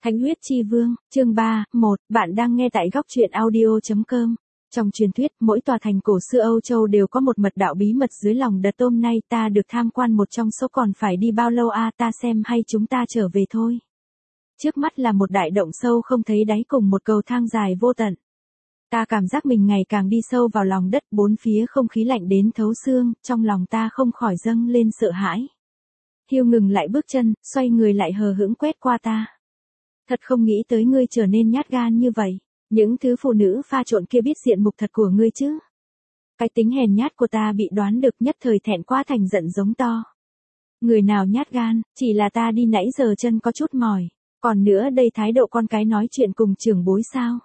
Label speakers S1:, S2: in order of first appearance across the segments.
S1: Thánh huyết chi vương, chương 3, 1, bạn đang nghe tại góc truyện audio.com. Trong truyền thuyết, mỗi tòa thành cổ xưa Âu Châu đều có một mật đạo bí mật dưới lòng đất. Hôm nay ta được tham quan một trong số, còn phải đi bao lâu ta xem hay chúng ta trở về thôi. Trước mắt là một đại động sâu không thấy đáy cùng một cầu thang dài vô tận. Ta cảm giác mình ngày càng đi sâu vào lòng đất, bốn phía không khí lạnh đến thấu xương, trong lòng ta không khỏi dâng lên sợ hãi. Hiêu ngừng lại bước chân, xoay người lại hờ hững quét qua ta. Thật không nghĩ tới ngươi trở nên nhát gan như vậy, những thứ phụ nữ pha trộn kia biết diện mục thật của ngươi chứ. Cái tính hèn nhát của ta bị đoán được, nhất thời thẹn quá thành giận giống to. Người nào nhát gan, chỉ là ta đi nãy giờ chân có chút mỏi, còn nữa đây thái độ con cái nói chuyện cùng trưởng bối sao.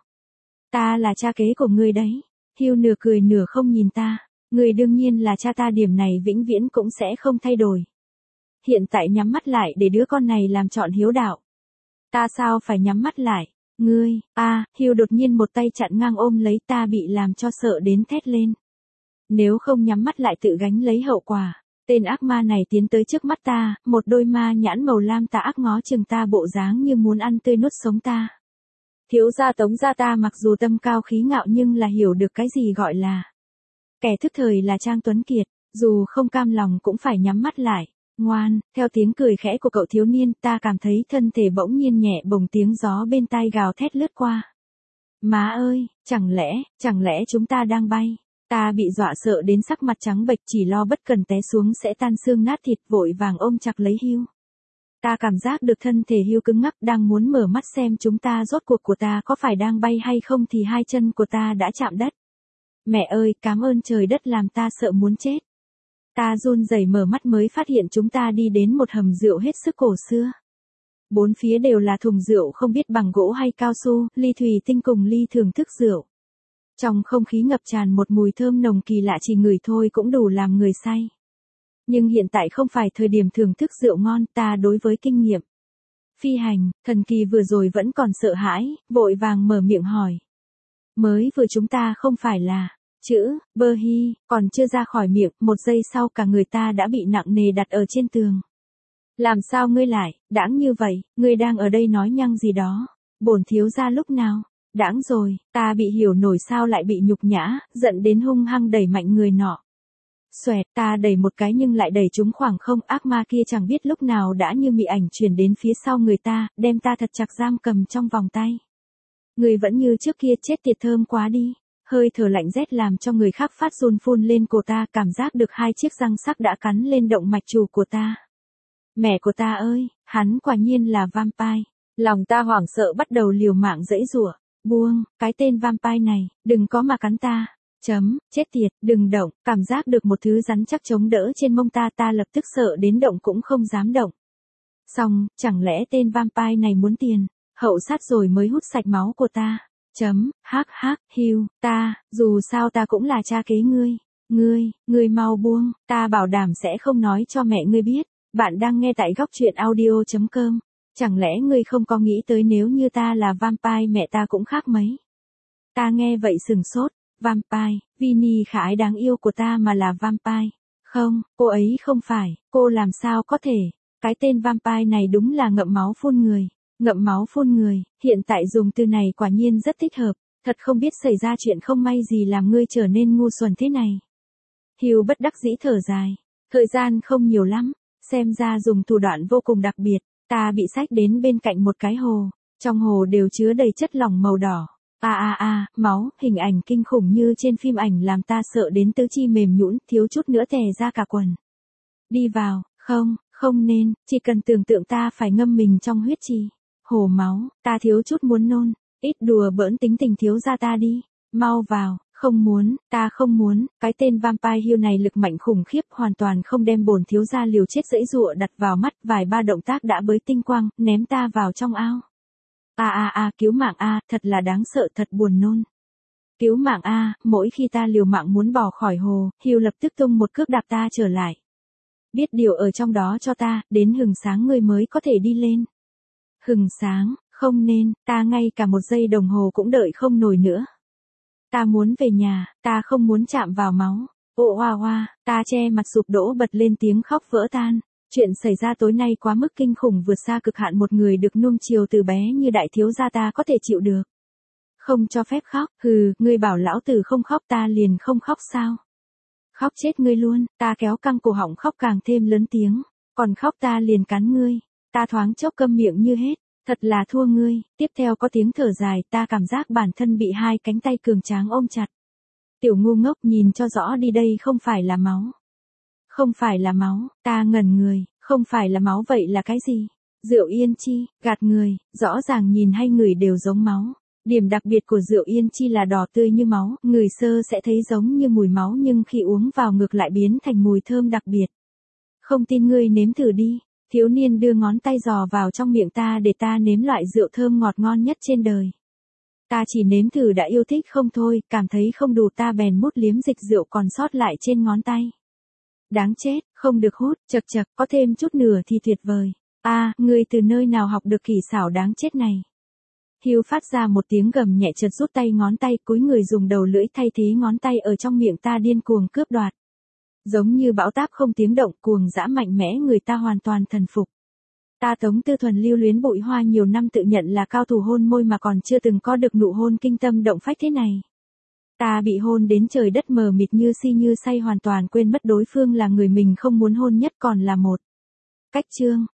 S1: Ta là cha kế của ngươi đấy. Hiêu nửa cười nửa không nhìn ta, ngươi đương nhiên là cha ta, điểm này vĩnh viễn cũng sẽ không thay đổi. Hiện tại nhắm mắt lại để đứa con này làm trọn hiếu đạo. Ta sao phải nhắm mắt lại? Ngươi, Hiêu đột nhiên một tay chặn ngang ôm lấy ta, bị làm cho sợ đến thét lên. Nếu không nhắm mắt lại tự gánh lấy hậu quả. Tên ác ma này tiến tới trước mắt ta, một đôi ma nhãn màu lam tà ác ngó chừng ta, bộ dáng như muốn ăn tươi nuốt sống ta. Thiếu gia Tống gia ta mặc dù tâm cao khí ngạo nhưng là hiểu được cái gì gọi là kẻ thức thời là Trang Tuấn Kiệt, dù không cam lòng cũng phải nhắm mắt lại. Ngoan, theo tiếng cười khẽ của cậu thiếu niên, ta cảm thấy thân thể bỗng nhiên nhẹ bồng, tiếng gió bên tai gào thét lướt qua. Má ơi, chẳng lẽ chúng ta đang bay? Ta bị dọa sợ đến sắc mặt trắng bệch, chỉ lo bất cần té xuống sẽ tan xương nát thịt, vội vàng ôm chặt lấy Hiêu. Ta cảm giác được thân thể Hiêu cứng ngắc, đang muốn mở mắt xem chúng ta rốt cuộc của ta có phải đang bay hay không thì hai chân của ta đã chạm đất. Mẹ ơi, cảm ơn trời đất, làm ta sợ muốn chết. Ta run rẩy mở mắt mới phát hiện chúng ta đi đến một hầm rượu hết sức cổ xưa. Bốn phía đều là thùng rượu không biết bằng gỗ hay cao su, ly thủy tinh cùng ly thưởng thức rượu. Trong không khí ngập tràn một mùi thơm nồng kỳ lạ, chỉ ngửi thôi cũng đủ làm người say. Nhưng hiện tại không phải thời điểm thưởng thức rượu ngon, ta đối với kinh nghiệm phi hành, thần kỳ vừa rồi vẫn còn sợ hãi, vội vàng mở miệng hỏi. Mới vừa chúng ta không phải là chữ bơ hi, còn chưa ra khỏi miệng, một giây sau cả người ta đã bị nặng nề đặt ở trên tường. Làm sao ngươi lại đãng như vậy, ngươi đang ở đây nói nhăng gì đó? Bổn thiếu gia lúc nào đãng rồi? Ta bị hiểu nổi sao lại bị nhục nhã, giận đến hung hăng đẩy mạnh người nọ. Xoẹt, ta đẩy một cái nhưng lại đẩy trúng khoảng không, ác ma kia chẳng biết lúc nào đã như mị ảnh chuyển đến phía sau người ta, đem ta thật chặt giam cầm trong vòng tay. Người vẫn như trước kia, chết tiệt, thơm quá đi. Hơi thở lạnh rét làm cho người khác phát run phun lên cổ ta, cảm giác được hai chiếc răng sắc đã cắn lên động mạch chủ của ta. Mẹ của ta ơi, hắn quả nhiên là vampire. Lòng ta hoảng sợ bắt đầu liều mạng giãy giụa. Buông, cái tên vampire này, đừng có mà cắn ta. Chết tiệt, đừng động, cảm giác được một thứ rắn chắc chống đỡ trên mông ta, ta lập tức sợ đến động cũng không dám động. Xong, chẳng lẽ tên vampire này muốn tiền, hậu sát rồi mới hút sạch máu của ta. Hiêu, dù sao ta cũng là cha kế ngươi. Ngươi mau buông, ta bảo đảm sẽ không nói cho mẹ ngươi biết. Bạn đang nghe tại góc truyện audio.com. Chẳng lẽ ngươi không có nghĩ tới nếu như ta là vampire mẹ ta cũng khác mấy? Ta nghe vậy sừng sốt. Vampire, Vini khả ái đáng yêu của ta mà là vampire. Không, cô ấy không phải, cô làm sao có thể. Cái tên vampire này đúng là ngậm máu phun người. Ngậm máu phun người, hiện tại dùng từ này quả nhiên rất thích hợp. Thật không biết xảy ra chuyện không may gì làm ngươi trở nên ngu xuẩn thế này. Hiêu bất đắc dĩ thở dài. Thời gian không nhiều lắm, xem ra dùng thủ đoạn vô cùng đặc biệt. Ta bị xách đến bên cạnh một cái hồ. Trong hồ đều chứa đầy chất lỏng màu đỏ. Máu, hình ảnh kinh khủng như trên phim ảnh làm ta sợ đến tứ chi mềm nhũn, thiếu chút nữa tè ra cả quần. Đi vào, không nên, chỉ cần tưởng tượng ta phải ngâm mình trong huyết trì. Hồ máu, ta thiếu chút muốn nôn. Ít đùa bỡn tính tình thiếu gia ta đi. Mau vào, ta không muốn. Cái tên vampire Hiêu này lực mạnh khủng khiếp, hoàn toàn không đem bổn thiếu gia liều chết giãy giụa đặt vào mắt, vài ba động tác đã bới tinh quang, ném ta vào trong ao. Cứu mạng thật là đáng sợ, thật buồn nôn. Cứu mạng mỗi khi ta liều mạng muốn bỏ khỏi hồ, Hiêu lập tức tung một cước đạp ta trở lại. Biết điều ở trong đó cho ta, đến hừng sáng ngươi mới có thể đi lên. Hừng sáng, không nên, ta ngay cả một giây đồng hồ cũng đợi không nổi nữa. Ta muốn về nhà, ta không muốn chạm vào máu. Ta che mặt sụp đổ bật lên tiếng khóc vỡ tan. Chuyện xảy ra tối nay quá mức kinh khủng, vượt xa cực hạn một người được nuông chiều từ bé như đại thiếu gia ta có thể chịu được. Không cho phép khóc, hừ, ngươi bảo lão tử không khóc ta liền không khóc sao? Khóc chết ngươi luôn, ta kéo căng cổ họng khóc càng thêm lớn tiếng, còn khóc ta liền cắn ngươi, ta thoáng chốc câm miệng như hết, thật là thua ngươi. Tiếp theo có tiếng thở dài, ta cảm giác bản thân bị hai cánh tay cường tráng ôm chặt. Tiểu ngu ngốc, nhìn cho rõ đi, đây không phải là máu. Không phải là máu, ta ngẩn người, không phải là máu vậy là cái gì? Rượu yên chi, gạt người, rõ ràng nhìn hay ngửi đều giống máu. Điểm đặc biệt của rượu yên chi là đỏ tươi như máu, ngửi sơ sẽ thấy giống như mùi máu nhưng khi uống vào ngược lại biến thành mùi thơm đặc biệt. Không tin ngươi nếm thử đi. Thiếu niên đưa ngón tay dò vào trong miệng ta để ta nếm loại rượu thơm ngọt ngon nhất trên đời. Ta chỉ nếm thử đã yêu thích không thôi, cảm thấy không đủ ta bèn mút liếm dịch rượu còn sót lại trên ngón tay. Đáng chết, không được hút, chật chật, có thêm chút nữa thì tuyệt vời. Ngươi từ nơi nào học được kỹ xảo đáng chết này? Hugh phát ra một tiếng gầm nhẹ, chợt rút tay ngón tay, cúi người dùng đầu lưỡi thay thế ngón tay ở trong miệng ta điên cuồng cướp đoạt. Giống như bão táp không tiếng động, cuồng dã mạnh mẽ, người ta hoàn toàn thần phục. Ta Tống Tư Thuần lưu luyến bụi hoa nhiều năm, tự nhận là cao thủ hôn môi mà còn chưa từng có được nụ hôn kinh tâm động phách thế này. Ta bị hôn đến trời đất mờ mịt, như si như say, hoàn toàn quên mất đối phương là người mình không muốn hôn nhất, còn là một cách chương.